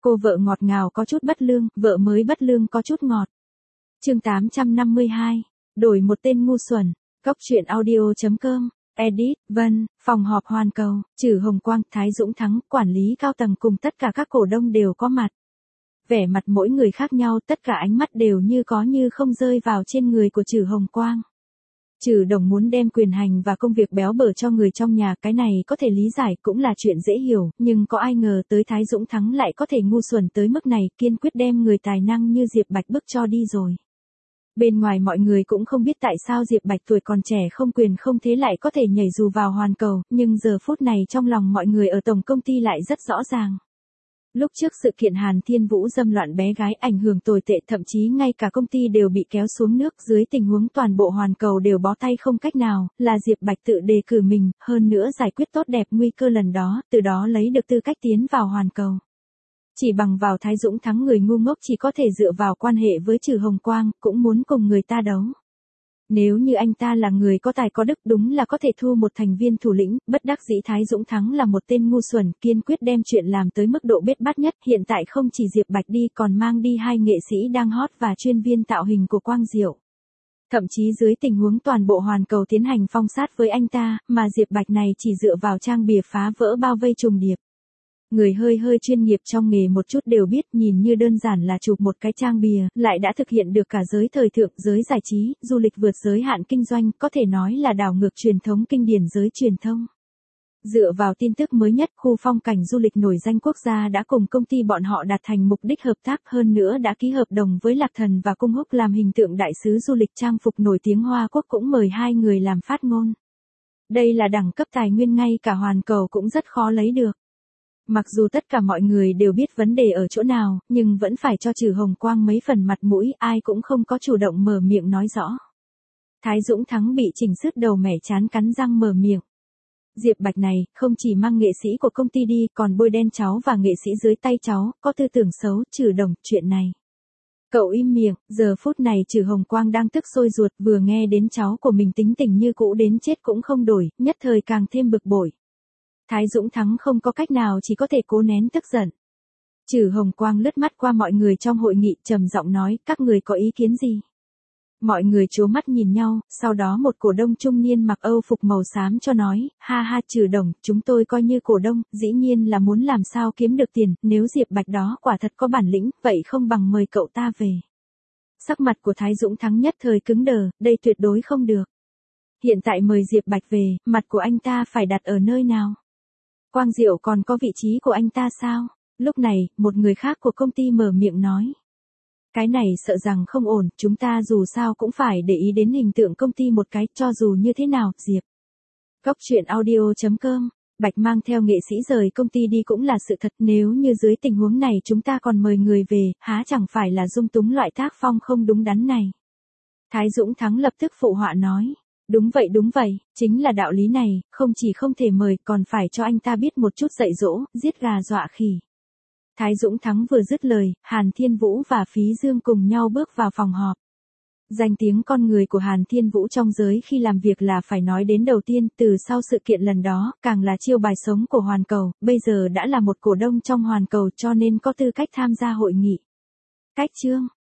Cô vợ ngọt ngào có chút bất lương, vợ mới bất lương có chút ngọt. Chương 852. Đổi một tên ngu xuẩn. Góc truyện audio.com. Edit, Vân, phòng họp Hoàn Cầu, Trử Hồng Quang, Thái Dũng Thắng, quản lý cao tầng cùng tất cả các cổ đông đều có mặt. Vẻ mặt mỗi người khác nhau, tất cả ánh mắt đều như có như không rơi vào trên người của Trử Hồng Quang. Trử Đồng muốn đem quyền hành và công việc béo bở cho người trong nhà, cái này có thể lý giải, cũng là chuyện dễ hiểu, nhưng có ai ngờ tới Thái Dũng Thắng lại có thể ngu xuẩn tới mức này, kiên quyết đem người tài năng như Diệp Bạch bức cho đi rồi. Bên ngoài mọi người cũng không biết tại sao Diệp Bạch tuổi còn trẻ không quyền không thế lại có thể nhảy dù vào Hoàn Cầu, nhưng giờ phút này trong lòng mọi người ở tổng công ty lại rất rõ ràng. Lúc trước sự kiện Hàn Thiên Vũ dâm loạn bé gái ảnh hưởng tồi tệ, thậm chí ngay cả công ty đều bị kéo xuống nước, dưới tình huống toàn bộ Hoàn Cầu đều bó tay không cách nào, là Diệp Bạch tự đề cử mình, hơn nữa giải quyết tốt đẹp nguy cơ lần đó, từ đó lấy được tư cách tiến vào Hoàn Cầu. Chỉ bằng vào Thái Dũng Thắng người ngu ngốc chỉ có thể dựa vào quan hệ với Trử Hồng Quang, cũng muốn cùng người ta đấu. Nếu như anh ta là người có tài có đức đúng là có thể thu một thành viên thủ lĩnh, bất đắc dĩ Thái Dũng Thắng là một tên ngu xuẩn, kiên quyết đem chuyện làm tới mức độ bết bát nhất, hiện tại không chỉ Diệp Bạch đi còn mang đi hai nghệ sĩ đang hot và chuyên viên tạo hình của Quang Diệu. Thậm chí dưới tình huống toàn bộ Hoàn Cầu tiến hành phong sát với anh ta, mà Diệp Bạch này chỉ dựa vào trang bìa phá vỡ bao vây trùng điệp. Người hơi chuyên nghiệp trong nghề một chút đều biết, nhìn như đơn giản là chụp một cái trang bìa, lại đã thực hiện được cả giới thời thượng, giới giải trí, du lịch vượt giới hạn kinh doanh, có thể nói là đảo ngược truyền thống kinh điển giới truyền thông. Dựa vào tin tức mới nhất, khu phong cảnh du lịch nổi danh quốc gia đã cùng công ty bọn họ đạt thành mục đích hợp tác, hơn nữa đã ký hợp đồng với Lạc Thần và Cung Húc làm hình tượng đại sứ du lịch trang phục nổi tiếng Hoa Quốc, cũng mời hai người làm phát ngôn. Đây là đẳng cấp tài nguyên ngay cả Hoàn Cầu cũng rất khó lấy được. Mặc dù tất cả mọi người đều biết vấn đề ở chỗ nào, nhưng vẫn phải cho Trử Hồng Quang mấy phần mặt mũi, ai cũng không có chủ động mở miệng nói rõ. Thái Dũng Thắng bị chỉnh sứt đầu mẻ chán cắn răng mở miệng. Diệp Bạch này, không chỉ mang nghệ sĩ của công ty đi, còn bôi đen cháu và nghệ sĩ dưới tay cháu, có tư tưởng xấu, Trử Đồng, chuyện này. Cậu im miệng, giờ phút này Trử Hồng Quang đang tức sôi ruột, vừa nghe đến cháu của mình tính tình như cũ đến chết cũng không đổi, nhất thời càng thêm bực bội. Thái Dũng Thắng không có cách nào chỉ có thể cố nén tức giận. Trử Hồng Quang lướt mắt qua mọi người trong hội nghị, trầm giọng nói, các người có ý kiến gì? Mọi người trố mắt nhìn nhau, sau đó một cổ đông trung niên mặc Âu phục màu xám cho nói, ha ha Trử Đồng, chúng tôi coi như cổ đông, dĩ nhiên là muốn làm sao kiếm được tiền, nếu Diệp Bạch đó quả thật có bản lĩnh, vậy không bằng mời cậu ta về. Sắc mặt của Thái Dũng Thắng nhất thời cứng đờ, đây tuyệt đối không được. Hiện tại mời Diệp Bạch về, mặt của anh ta phải đặt ở nơi nào? Quang Diệu còn có vị trí của anh ta sao? Lúc này, một người khác của công ty mở miệng nói. Cái này sợ rằng không ổn, chúng ta dù sao cũng phải để ý đến hình tượng công ty một cái, cho dù như thế nào, Diệp. Góc truyện audio.com. Bạch mang theo nghệ sĩ rời công ty đi cũng là sự thật, nếu như dưới tình huống này chúng ta còn mời người về, há chẳng phải là dung túng loại tác phong không đúng đắn này. Thái Dũng Thắng lập tức phụ họa nói. Đúng vậy, chính là đạo lý này, không chỉ không thể mời, còn phải cho anh ta biết một chút dạy dỗ, giết gà dọa khỉ. Thái Dũng Thắng vừa dứt lời, Hàn Thiên Vũ và Phí Dương cùng nhau bước vào phòng họp. Danh tiếng con người của Hàn Thiên Vũ trong giới khi làm việc là phải nói đến đầu tiên, từ sau sự kiện lần đó, càng là chiêu bài sống của Hoàn Cầu, bây giờ đã là một cổ đông trong Hoàn Cầu cho nên có tư cách tham gia hội nghị. Cách chương.